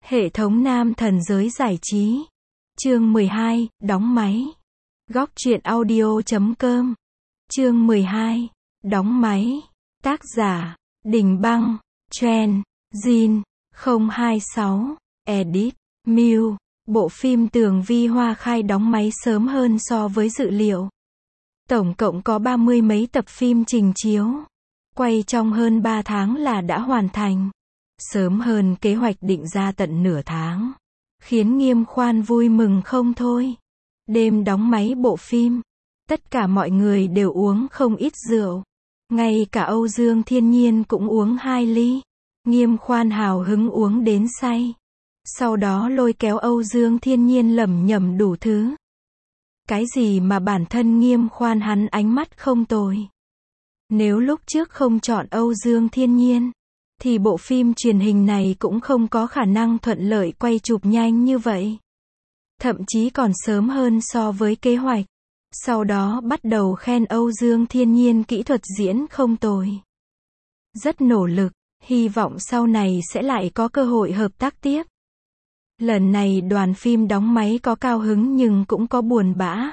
Hệ thống nam thần giới giải trí. Chương 12, đóng máy. Góc truyện audio.com. Chương 12, đóng máy. Tác giả, Đình Băng, Trend, Jin, 026, Edit, Mew. Bộ phim Tường Vi Hoa Khai đóng máy sớm hơn so với dự liệu. Tổng cộng có 30 mấy tập phim trình chiếu. Quay trong hơn 3 tháng là đã hoàn thành. Sớm hơn kế hoạch định ra tận nửa tháng. Khiến Nghiêm Khoan vui mừng không thôi. Đêm đóng máy bộ phim, tất cả mọi người đều uống không ít rượu. Ngay cả Âu Dương Thiên Nhiên cũng uống 2 ly. Nghiêm Khoan hào hứng uống đến say. Sau đó lôi kéo Âu Dương Thiên Nhiên lẩm nhẩm đủ thứ. Cái gì mà bản thân Nghiêm Khoan hắn ánh mắt không tồi. Nếu lúc trước không chọn Âu Dương Thiên Nhiên, thì bộ phim truyền hình này cũng không có khả năng thuận lợi quay chụp nhanh như vậy. Thậm chí còn sớm hơn so với kế hoạch. Sau đó bắt đầu khen Âu Dương Thiên Nhiên kỹ thuật diễn không tồi. Rất nỗ lực, hy vọng sau này sẽ lại có cơ hội hợp tác tiếp. Lần này đoàn phim đóng máy có cao hứng nhưng cũng có buồn bã.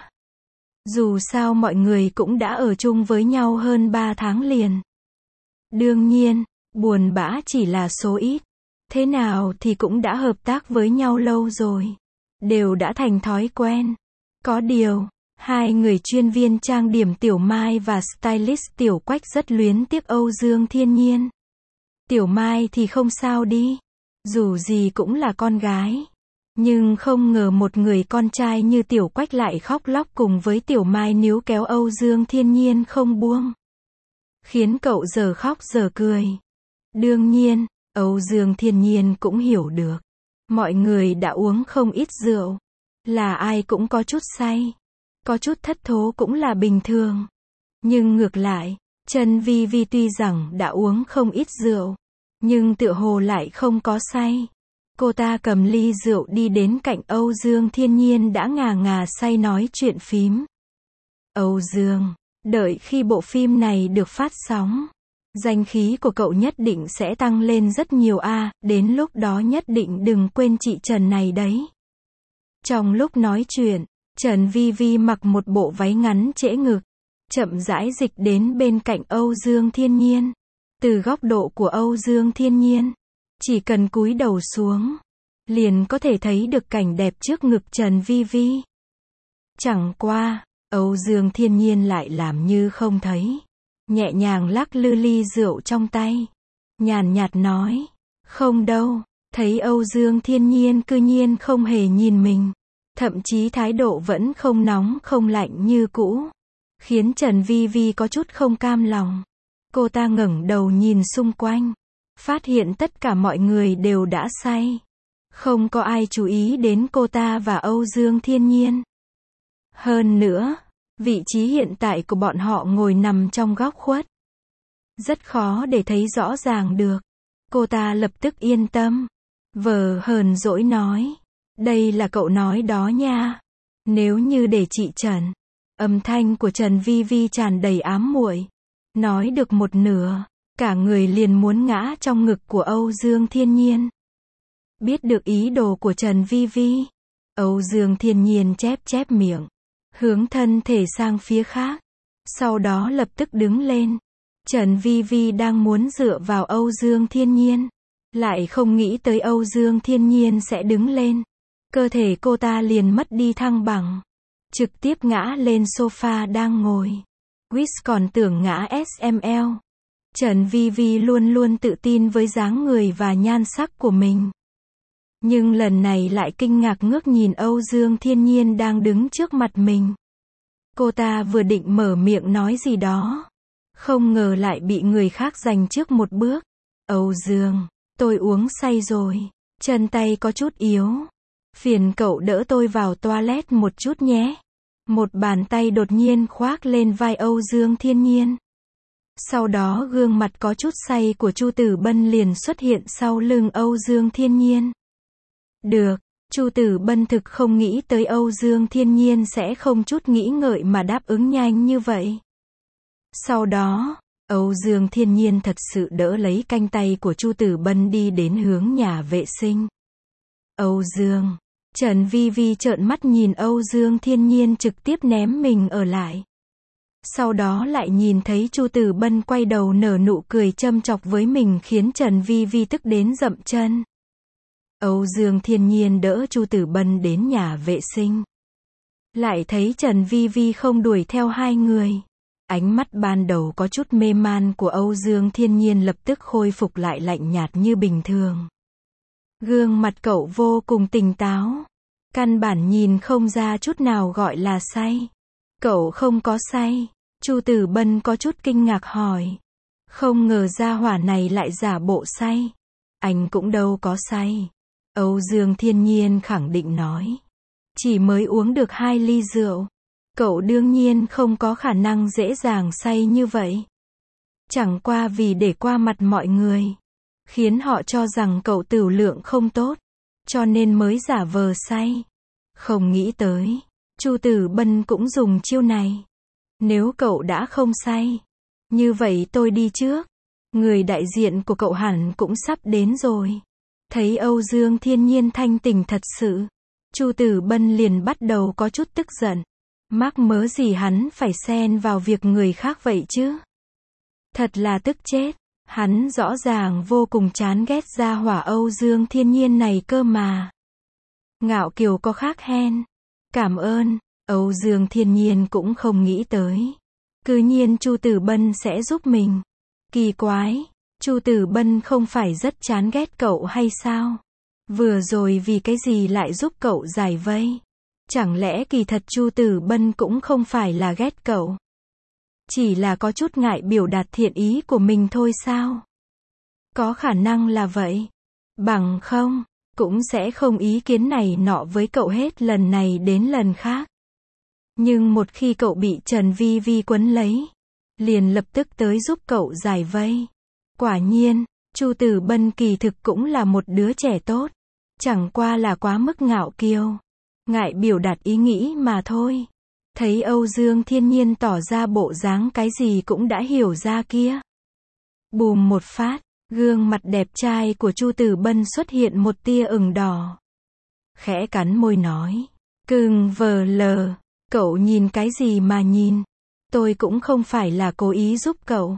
Dù sao mọi người cũng đã ở chung với nhau hơn 3 tháng liền. Đương nhiên, buồn bã chỉ là số ít. Thế nào thì cũng đã hợp tác với nhau lâu rồi. Đều đã thành thói quen. Có điều, hai người chuyên viên trang điểm Tiểu Mai và stylist Tiểu Quách rất luyến tiếc Âu Dương Thiên Nhiên. Tiểu Mai thì không sao đi. Dù gì cũng là con gái. Nhưng không ngờ một người con trai như Tiểu Quách lại khóc lóc cùng với Tiểu Mai níu kéo Âu Dương Thiên Nhiên không buông. Khiến cậu giờ khóc giờ cười. Đương nhiên, Âu Dương Thiên Nhiên cũng hiểu được. Mọi người đã uống không ít rượu. Là ai cũng có chút say. Có chút thất thố cũng là bình thường. Nhưng ngược lại, Trần Vi Vi tuy rằng đã uống không ít rượu, nhưng tựa hồ lại không có say. Cô ta cầm ly rượu đi đến cạnh Âu Dương Thiên Nhiên đã ngà ngà say nói chuyện phím. Âu Dương, đợi khi bộ phim này được phát sóng, danh khí của cậu nhất định sẽ tăng lên rất nhiều đến lúc đó nhất định đừng quên chị Trần này đấy. Trong lúc nói chuyện, Trần Vi Vi mặc một bộ váy ngắn trễ ngực, chậm rãi dịch đến bên cạnh Âu Dương Thiên Nhiên. Từ góc độ của Âu Dương Thiên Nhiên, chỉ cần cúi đầu xuống, liền có thể thấy được cảnh đẹp trước ngực Trần Vi Vi. Chẳng qua, Âu Dương Thiên Nhiên lại làm như không thấy. Nhẹ nhàng lắc lư ly rượu trong tay. Nhàn nhạt nói, không đâu. Thấy Âu Dương Thiên Nhiên cư nhiên không hề nhìn mình. Thậm chí thái độ vẫn không nóng không lạnh như cũ. Khiến Trần Vi Vi có chút không cam lòng. Cô ta ngẩng đầu nhìn xung quanh. Phát hiện tất cả mọi người đều đã say. Không có ai chú ý đến cô ta và Âu Dương Thiên Nhiên. Hơn nữa, vị trí hiện tại của bọn họ ngồi nằm trong góc khuất. Rất khó để thấy rõ ràng được. Cô ta lập tức yên tâm. Vờ hờn dỗi nói. Đây là cậu nói đó nha. Nếu như để chị Trần. Âm thanh của Trần Vi Vi tràn đầy ám muội. Nói được một nửa, cả người liền muốn ngã trong ngực của Âu Dương Thiên Nhiên. Biết được ý đồ của Trần Vi Vi, Âu Dương Thiên Nhiên chép chép miệng, hướng thân thể sang phía khác. Sau đó lập tức đứng lên. Trần Vi Vi đang muốn dựa vào Âu Dương Thiên Nhiên, lại không nghĩ tới Âu Dương Thiên Nhiên sẽ đứng lên. Cơ thể cô ta liền mất đi thăng bằng, trực tiếp ngã lên sofa đang ngồi. Wish còn tưởng ngã SML. Trần Vi Vi luôn luôn tự tin với dáng người và nhan sắc của mình. Nhưng lần này lại kinh ngạc ngước nhìn Âu Dương Thiên Nhiên đang đứng trước mặt mình. Cô ta vừa định mở miệng nói gì đó. Không ngờ lại bị người khác giành trước một bước. Âu Dương, tôi uống say rồi. Chân tay có chút yếu. Phiền cậu đỡ tôi vào toilet một chút nhé. Một bàn tay đột nhiên khoác lên vai Âu Dương Thiên Nhiên. Sau đó gương mặt có chút say của Chu Tử Bân liền xuất hiện sau lưng Âu Dương Thiên Nhiên. Được, Chu Tử Bân thực không nghĩ tới Âu Dương Thiên Nhiên sẽ không chút nghĩ ngợi mà đáp ứng nhanh như vậy. Sau đó, Âu Dương Thiên Nhiên thật sự đỡ lấy cánh tay của Chu Tử Bân đi đến hướng nhà vệ sinh. Âu Dương. Trần Vi Vi trợn mắt nhìn Âu Dương Thiên Nhiên trực tiếp ném mình ở lại. Sau đó lại nhìn thấy Chu Tử Bân quay đầu nở nụ cười châm chọc với mình khiến Trần Vi Vi tức đến dậm chân. Âu Dương Thiên Nhiên đỡ Chu Tử Bân đến nhà vệ sinh. Lại thấy Trần Vi Vi không đuổi theo hai người. Ánh mắt ban đầu có chút mê man của Âu Dương Thiên Nhiên lập tức khôi phục lại lạnh nhạt như bình thường. Gương mặt cậu vô cùng tỉnh táo. Căn bản nhìn không ra chút nào gọi là say. Cậu không có say. Chu Tử Bân có chút kinh ngạc hỏi. Không ngờ gia hỏa này lại giả bộ say. Anh cũng đâu có say. Âu Dương Thiên Nhiên khẳng định nói. Chỉ mới uống được 2 ly rượu. Cậu đương nhiên không có khả năng dễ dàng say như vậy. Chẳng qua vì để qua mặt mọi người. Khiến họ cho rằng cậu tửu lượng không tốt. Cho nên mới giả vờ say. Không nghĩ tới. Chu Tử Bân cũng dùng chiêu này. Nếu cậu đã không say. Như vậy tôi đi trước. Người đại diện của cậu hẳn cũng sắp đến rồi. Thấy Âu Dương Thiên Nhiên thanh tỉnh thật sự. Chu Tử Bân liền bắt đầu có chút tức giận. Mắc mớ gì hắn phải xen vào việc người khác vậy chứ? Thật là tức chết. Hắn rõ ràng vô cùng chán ghét gia hỏa Âu Dương Thiên Nhiên này cơ mà. Ngạo kiều có khác hen. Cảm ơn. Âu Dương Thiên Nhiên cũng không nghĩ tới. Cứ nhiên Chu Tử Bân sẽ giúp mình. Kỳ quái. Chu Tử Bân không phải rất chán ghét cậu hay sao? Vừa rồi vì cái gì lại giúp cậu giải vây? Chẳng lẽ kỳ thật Chu Tử Bân cũng không phải là ghét cậu? Chỉ là có chút ngại biểu đạt thiện ý của mình thôi sao? Có khả năng là vậy. Bằng không, cũng sẽ không ý kiến này nọ với cậu hết lần này đến lần khác. Nhưng một khi cậu bị Trần Vi Vi quấn lấy, liền lập tức tới giúp cậu giải vây. Quả nhiên, Chu Tử Bân kỳ thực cũng là một đứa trẻ tốt. Chẳng qua là quá mức ngạo kiêu. Ngại biểu đạt ý nghĩ mà thôi. Thấy Âu Dương Thiên Nhiên tỏ ra bộ dáng cái gì cũng đã hiểu ra kia. Bùm một phát, gương mặt đẹp trai của Chu Tử Bân xuất hiện một tia ửng đỏ. Khẽ cắn môi nói. Cưng vờ lờ, cậu nhìn cái gì mà nhìn? Tôi cũng không phải là cố ý giúp cậu.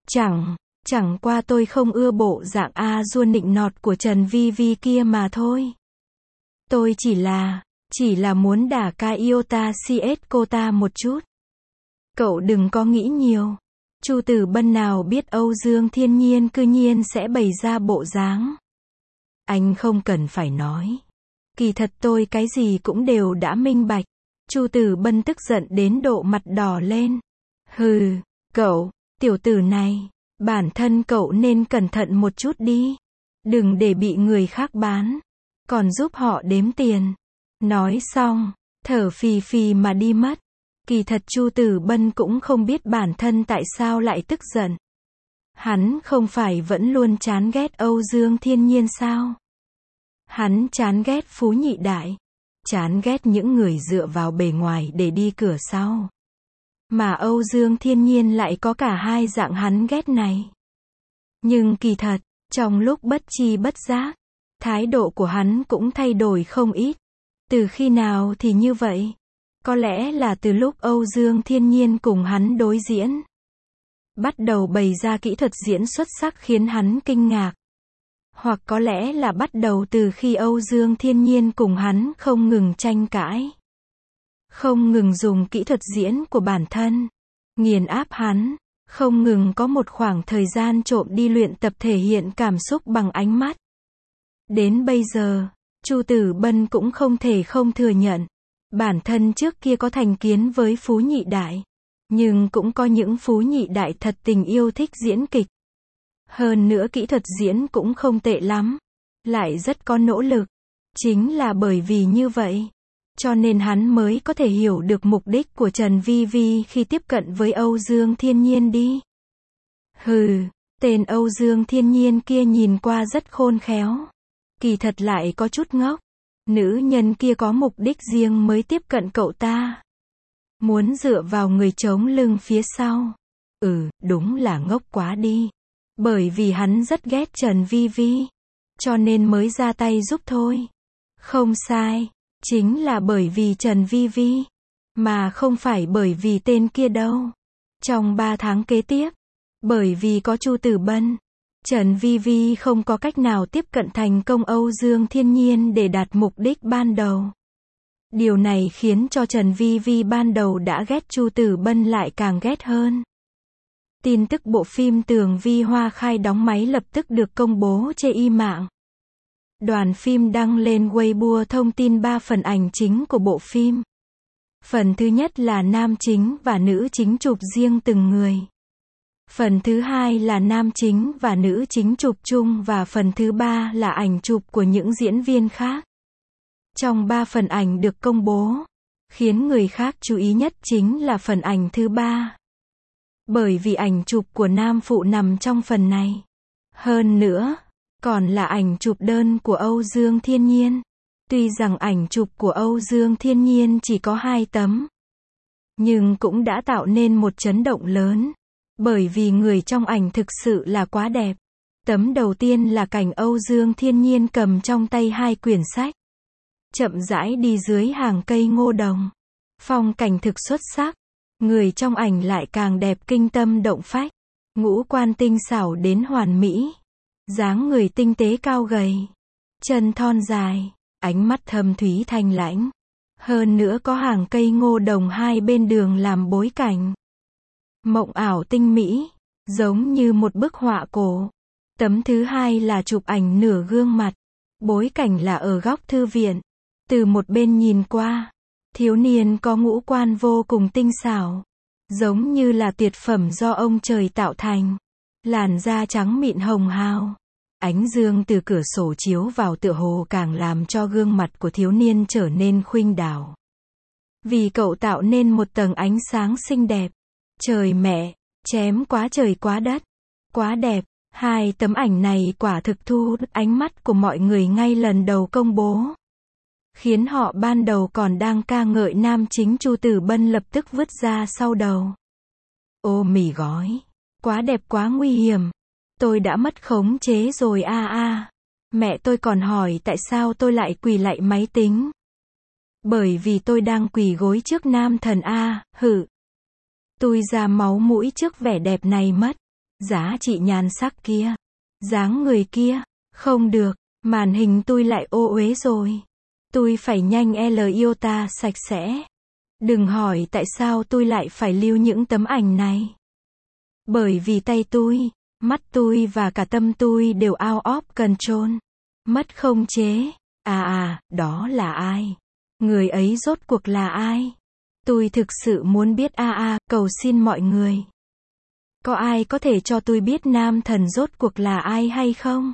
Chẳng qua tôi không ưa bộ dạng a-dua nịnh nọt của Trần Vi Vi kia mà thôi. Tôi chỉ là muốn đả ca iota cs cô ta một chút. Cậu đừng có nghĩ nhiều. Chu Tử Bân nào biết Âu Dương Thiên Nhiên cư nhiên sẽ bày ra bộ dáng. Anh không cần phải nói. Kỳ thật tôi cái gì cũng đều đã minh bạch. Chu Tử Bân tức giận đến độ mặt đỏ lên. Hừ, cậu, tiểu tử này, bản thân cậu nên cẩn thận một chút đi. Đừng để bị người khác bán. Còn giúp họ đếm tiền. Nói xong, thở phì phì mà đi mất. Kỳ thật Chu Tử Bân cũng không biết bản thân tại sao lại tức giận. Hắn không phải vẫn luôn chán ghét Âu Dương Thiên Nhiên sao? Hắn chán ghét Phú Nhị Đại. Chán ghét những người dựa vào bề ngoài để đi cửa sau. Mà Âu Dương Thiên Nhiên lại có cả hai dạng hắn ghét này. Nhưng kỳ thật, trong lúc bất chi bất giác, thái độ của hắn cũng thay đổi không ít. Từ khi nào thì như vậy? Có lẽ là từ lúc Âu Dương Thiên Nhiên cùng hắn đối diễn. Bắt đầu bày ra kỹ thuật diễn xuất sắc khiến hắn kinh ngạc. Hoặc có lẽ là bắt đầu từ khi Âu Dương Thiên Nhiên cùng hắn không ngừng tranh cãi. Không ngừng dùng kỹ thuật diễn của bản thân. Nghiền áp hắn. Không ngừng có một khoảng thời gian trộm đi luyện tập thể hiện cảm xúc bằng ánh mắt. Đến bây giờ, Chu Tử Bân cũng không thể không thừa nhận. Bản thân trước kia có thành kiến với Phú Nhị Đại. Nhưng cũng có những Phú Nhị Đại thật tình yêu thích diễn kịch. Hơn nữa kỹ thuật diễn cũng không tệ lắm. Lại rất có nỗ lực. Chính là bởi vì như vậy. Cho nên hắn mới có thể hiểu được mục đích của Trần Vi Vi khi tiếp cận với Âu Dương Thiên Nhiên đi. Hừ, tên Âu Dương Thiên Nhiên kia nhìn qua rất khôn khéo. Kỳ thật lại có chút ngốc. Nữ nhân kia có mục đích riêng mới tiếp cận cậu ta. Muốn dựa vào người chống lưng phía sau. Đúng là ngốc quá đi. Bởi vì hắn rất ghét Trần Vi Vi. Cho nên mới ra tay giúp thôi. Không sai, chính là bởi vì Trần Vi Vi, mà không phải bởi vì tên kia đâu. Trong 3 tháng kế tiếp, bởi vì có Chu Tử Bân, Trần Vi Vi không có cách nào tiếp cận thành công Âu Dương Thiên Nhiên để đạt mục đích ban đầu. Điều này khiến cho Trần Vi Vi ban đầu đã ghét Chu Tử Bân lại càng ghét hơn. Tin tức bộ phim Tường Vi Hoa khai đóng máy lập tức được công bố trên y mạng. Đoàn phim đăng lên Weibo thông tin 3 phần ảnh chính của bộ phim. Phần thứ nhất là nam chính và nữ chính chụp riêng từng người. Phần thứ hai là nam chính và nữ chính chụp chung và phần thứ ba là ảnh chụp của những diễn viên khác. Trong 3 phần ảnh được công bố, khiến người khác chú ý nhất chính là phần ảnh thứ ba. Bởi vì ảnh chụp của nam phụ nằm trong phần này. Hơn nữa, còn là ảnh chụp đơn của Âu Dương Thiên Nhiên. Tuy rằng ảnh chụp của Âu Dương Thiên Nhiên chỉ có 2 tấm, nhưng cũng đã tạo nên một chấn động lớn. Bởi vì người trong ảnh thực sự là quá đẹp. Tấm đầu tiên là cảnh Âu Dương Thiên Nhiên cầm trong tay 2 quyển sách, chậm rãi đi dưới hàng cây ngô đồng. Phong cảnh thực xuất sắc. Người trong ảnh lại càng đẹp kinh tâm động phách. Ngũ quan tinh xảo đến hoàn mỹ. Dáng người tinh tế cao gầy. Chân thon dài. Ánh mắt thâm thúy thanh lãnh. Hơn nữa có hàng cây ngô đồng hai bên đường làm bối cảnh. Mộng ảo tinh mỹ. Giống như một bức họa cổ. Tấm thứ hai là chụp ảnh nửa gương mặt. Bối cảnh là ở góc thư viện. Từ một bên nhìn qua, thiếu niên có ngũ quan vô cùng tinh xảo. Giống như là tuyệt phẩm do ông trời tạo thành. Làn da trắng mịn hồng hào. Ánh dương từ cửa sổ chiếu vào tựa hồ càng làm cho gương mặt của thiếu niên trở nên khuynh đảo. Vì cậu tạo nên một tầng ánh sáng xinh đẹp. Trời mẹ, chém quá trời quá đất. Quá đẹp. 2 tấm ảnh này quả thực thu hút ánh mắt của mọi người ngay lần đầu công bố. Khiến họ ban đầu còn đang ca ngợi nam chính Chu Tử Bân lập tức vứt ra sau đầu. Ô mì gói. Quá đẹp quá nguy hiểm. Tôi đã mất khống chế rồi a. Mẹ tôi còn hỏi tại sao tôi lại quỳ lạy máy tính. Bởi vì tôi đang quỳ gối trước nam thần hử. Tôi ra máu mũi trước vẻ đẹp này mất. Giá trị nhan sắc kia. Dáng người kia. Không được. Màn hình tôi lại ô uế rồi. Tôi phải nhanh iota sạch sẽ. Đừng hỏi tại sao tôi lại phải lưu những tấm ảnh này. Bởi vì tay tôi, mắt tôi và cả tâm tôi đều out of control. Mất không chế. Đó là ai? Người ấy rốt cuộc là ai? Tôi thực sự muốn biết cầu xin mọi người. Có ai có thể cho tôi biết nam thần rốt cuộc là ai hay không?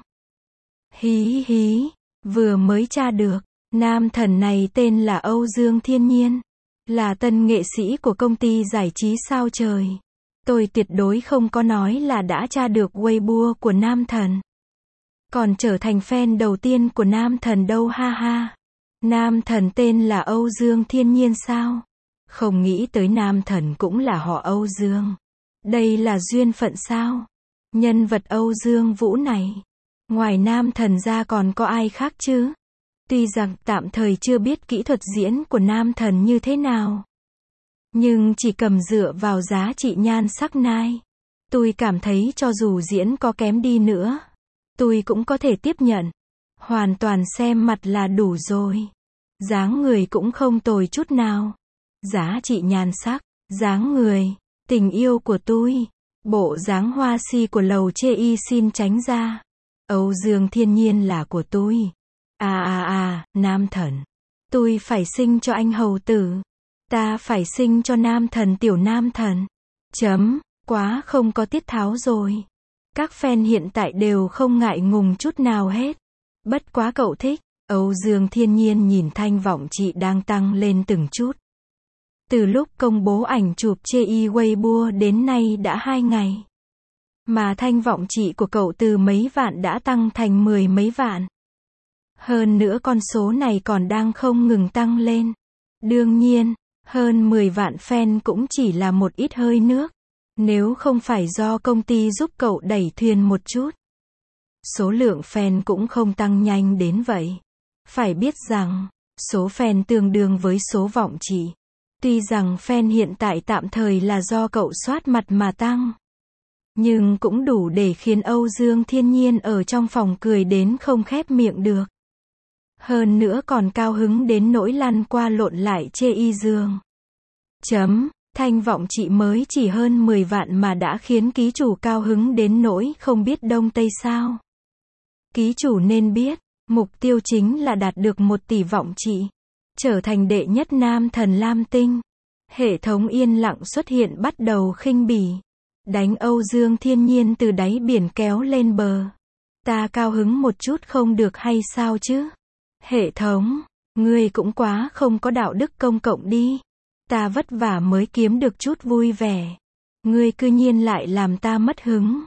Hí hí, vừa mới tra được. Nam thần này tên là Âu Dương Thiên Nhiên. Là tân nghệ sĩ của công ty giải trí sao trời. Tôi tuyệt đối không có nói là đã tra được Weibo của nam thần. Còn trở thành fan đầu tiên của nam thần đâu ha. Nam thần tên là Âu Dương Thiên Nhiên sao? Không nghĩ tới nam thần cũng là họ Âu Dương. Đây là duyên phận sao? Nhân vật Âu Dương Vũ này. Ngoài nam thần ra còn có ai khác chứ? Tuy rằng tạm thời chưa biết kỹ thuật diễn của nam thần như thế nào. Nhưng chỉ cầm dựa vào giá trị nhan sắc này. Tôi cảm thấy cho dù diễn có kém đi nữa. Tôi cũng có thể tiếp nhận. Hoàn toàn xem mặt là đủ rồi. Dáng người cũng không tồi chút nào. Giá trị nhan sắc, dáng người, tình yêu của tôi. Bộ dáng hoa si của lầu chê y xin tránh ra. Âu Dương Thiên Nhiên là của tôi. Nam thần. Tôi phải sinh cho anh hầu tử. Ta phải sinh cho nam thần tiểu nam thần. Quá không có tiết tháo rồi. Các fan hiện tại đều không ngại ngùng chút nào hết. Bất quá cậu thích. Âu Dương Thiên Nhiên nhìn thanh vọng chị đang tăng lên từng chút. Từ lúc công bố ảnh chụp chê y Weibo đến nay đã 2 ngày. Mà thanh vọng chị của cậu từ mấy vạn đã tăng thành 10 mấy vạn. Hơn nữa con số này còn đang không ngừng tăng lên. Đương nhiên, hơn 10 vạn fan cũng chỉ là một ít hơi nước. Nếu không phải do công ty giúp cậu đẩy thuyền một chút. Số lượng fan cũng không tăng nhanh đến vậy. Phải biết rằng, số fan tương đương với số vọng trị. Tuy rằng fan hiện tại tạm thời là do cậu soát mặt mà tăng, nhưng cũng đủ để khiến Âu Dương Thiên Nhiên ở trong phòng cười đến không khép miệng được. Hơn nữa còn cao hứng đến nỗi lăn qua lộn lại chê y Dương. Thanh vọng chị mới chỉ hơn 10 vạn mà đã khiến ký chủ cao hứng đến nỗi không biết đông tây sao. Ký chủ nên biết, mục tiêu chính là đạt được 1 tỷ vọng trị, trở thành đệ nhất nam thần Lam Tinh. Hệ thống yên lặng xuất hiện bắt đầu khinh bỉ, đánh Âu Dương Thiên Nhiên từ đáy biển kéo lên bờ. Ta cao hứng một chút không được hay sao chứ? Hệ thống, ngươi cũng quá không có đạo đức công cộng đi. Ta vất vả mới kiếm được chút vui vẻ. Ngươi cư nhiên lại làm ta mất hứng.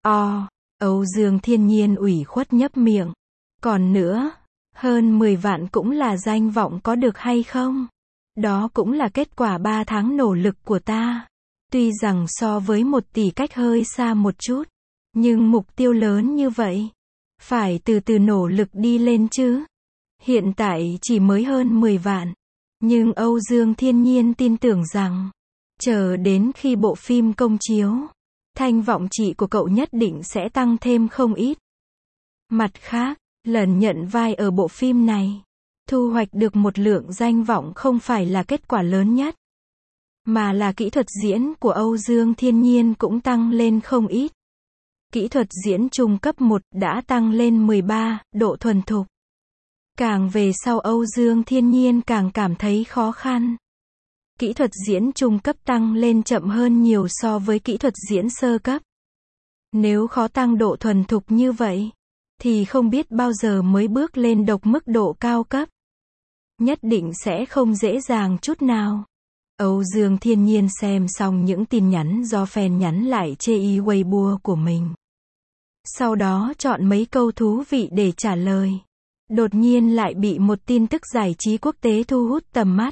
Âu Dương Thiên Nhiên ủy khuất nhấp miệng. Còn nữa, hơn 10 vạn cũng là danh vọng có được hay không? Đó cũng là kết quả 3 tháng nỗ lực của ta. Tuy rằng so với 1 tỷ cách hơi xa một chút, nhưng mục tiêu lớn như vậy, phải từ từ nỗ lực đi lên chứ. Hiện tại chỉ mới hơn 10 vạn. Nhưng Âu Dương Thiên Nhiên tin tưởng rằng, chờ đến khi bộ phim công chiếu, thanh vọng trị của cậu nhất định sẽ tăng thêm không ít. Mặt khác, lần nhận vai ở bộ phim này, thu hoạch được một lượng danh vọng không phải là kết quả lớn nhất, mà là kỹ thuật diễn của Âu Dương Thiên Nhiên cũng tăng lên không ít. Kỹ thuật diễn trung cấp 1 đã tăng lên 13 độ thuần thục. Càng về sau Âu Dương Thiên Nhiên càng cảm thấy khó khăn. Kỹ thuật diễn trung cấp tăng lên chậm hơn nhiều so với kỹ thuật diễn sơ cấp. Nếu khó tăng độ thuần thục như vậy, thì không biết bao giờ mới bước lên độc mức độ cao cấp. Nhất định sẽ không dễ dàng chút nào. Âu Dương Thiên Nhiên xem xong những tin nhắn do fan nhắn lại chê y Weibo của mình. Sau đó chọn mấy câu thú vị để trả lời. Đột nhiên lại bị một tin tức giải trí quốc tế thu hút tầm mắt.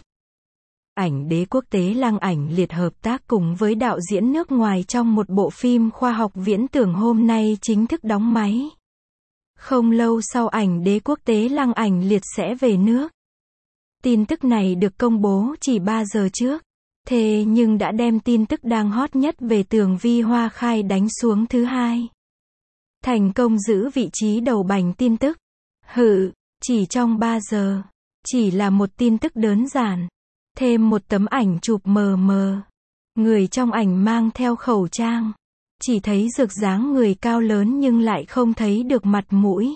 Ảnh đế quốc tế Lăng Ảnh Liệt hợp tác cùng với đạo diễn nước ngoài trong một bộ phim khoa học viễn tưởng hôm nay chính thức đóng máy. Không lâu sau ảnh đế quốc tế Lăng Ảnh Liệt sẽ về nước. Tin tức này được công bố chỉ 3 giờ trước. Thế nhưng đã đem tin tức đang hot nhất về Tường Vi Hoa Khai đánh xuống thứ hai. Thành công giữ vị trí đầu bành tin tức. Chỉ trong 3 giờ. Chỉ là một tin tức đơn giản. Thêm một tấm ảnh chụp mờ mờ. Người trong ảnh mang theo khẩu trang. Chỉ thấy rực dáng người cao lớn nhưng lại không thấy được mặt mũi.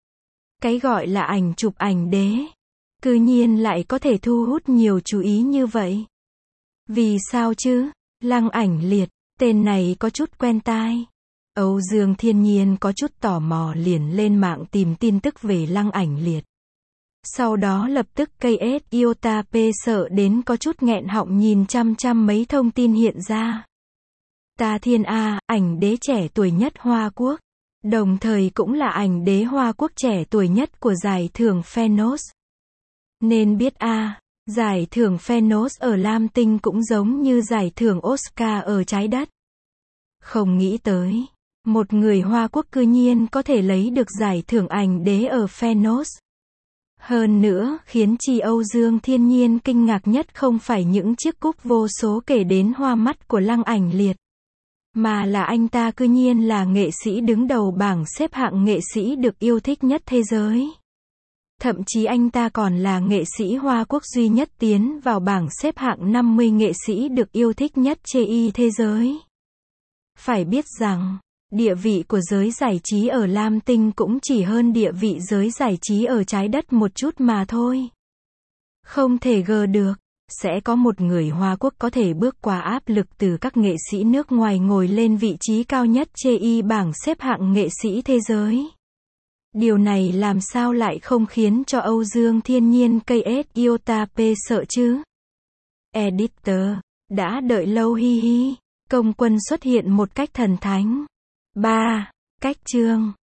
Cái gọi là ảnh chụp ảnh đế. Cư nhiên lại có thể thu hút nhiều chú ý như vậy. Vì sao chứ? Lăng Ảnh Liệt, tên này có chút quen tai. Âu Dương Thiên Nhiên có chút tò mò liền lên mạng tìm tin tức về Lăng Ảnh Liệt. Sau đó lập tức KS Iota P sợ đến có chút nghẹn họng nhìn chăm chăm mấy thông tin hiện ra. Ta Thiên A, ảnh đế trẻ tuổi nhất Hoa Quốc. Đồng thời cũng là ảnh đế Hoa Quốc trẻ tuổi nhất của giải thưởng Phenos. Nên biết giải thưởng Phenos ở Lam Tinh cũng giống như giải thưởng Oscar ở trái đất. Không nghĩ tới, một người Hoa Quốc cư nhiên có thể lấy được giải thưởng ảnh đế ở Phenos. Hơn nữa, khiến chi Âu Dương Thiên Nhiên kinh ngạc nhất không phải những chiếc cúp vô số kể đến hoa mắt của Lăng Ảnh Liệt, mà là anh ta cư nhiên là nghệ sĩ đứng đầu bảng xếp hạng nghệ sĩ được yêu thích nhất thế giới. Thậm chí anh ta còn là nghệ sĩ Hoa Quốc duy nhất tiến vào bảng xếp hạng 50 nghệ sĩ được yêu thích nhất trên thế giới. Phải biết rằng, địa vị của giới giải trí ở Lam Tinh cũng chỉ hơn địa vị giới giải trí ở trái đất một chút mà thôi. Không thể ngờ được, sẽ có một người Hoa Quốc có thể bước qua áp lực từ các nghệ sĩ nước ngoài ngồi lên vị trí cao nhất trên bảng xếp hạng nghệ sĩ thế giới. Điều này làm sao lại không khiến cho Âu Dương Thiên Nhiên KS Iota P sợ chứ? Editor, đã đợi lâu hi hi. Công quân xuất hiện một cách thần thánh. 3. Cách chương